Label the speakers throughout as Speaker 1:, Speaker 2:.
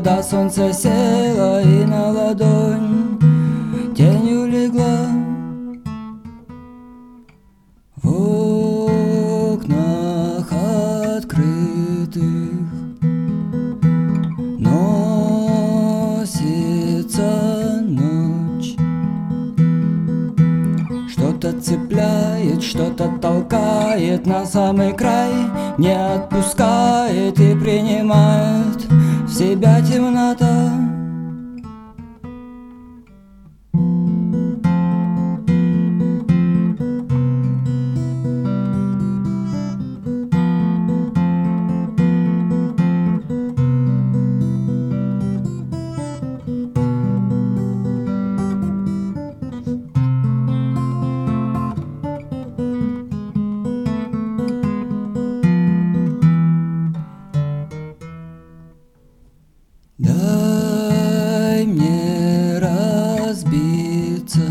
Speaker 1: когда солнце село и на ладонь тенью легла. В окнах открытых носится ночь. Что-то цепляет, что-то толкает на самый край, не отпускает и принимает в себя темнота. Дай мне разбиться,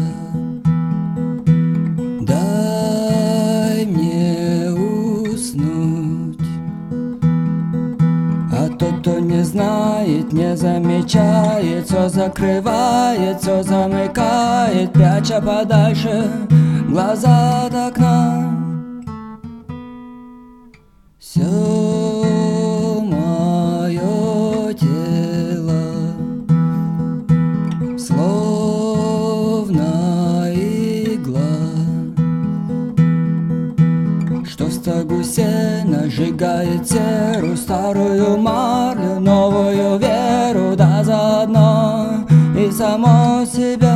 Speaker 1: дай мне уснуть, а тот, кто не знает, не замечает, все закрывает, все замыкает, пряча подальше глаза от окна. Все мое тело словно игла, что в стогу сена сжигает серу, старую марлю, новую веру, да заодно и само себя.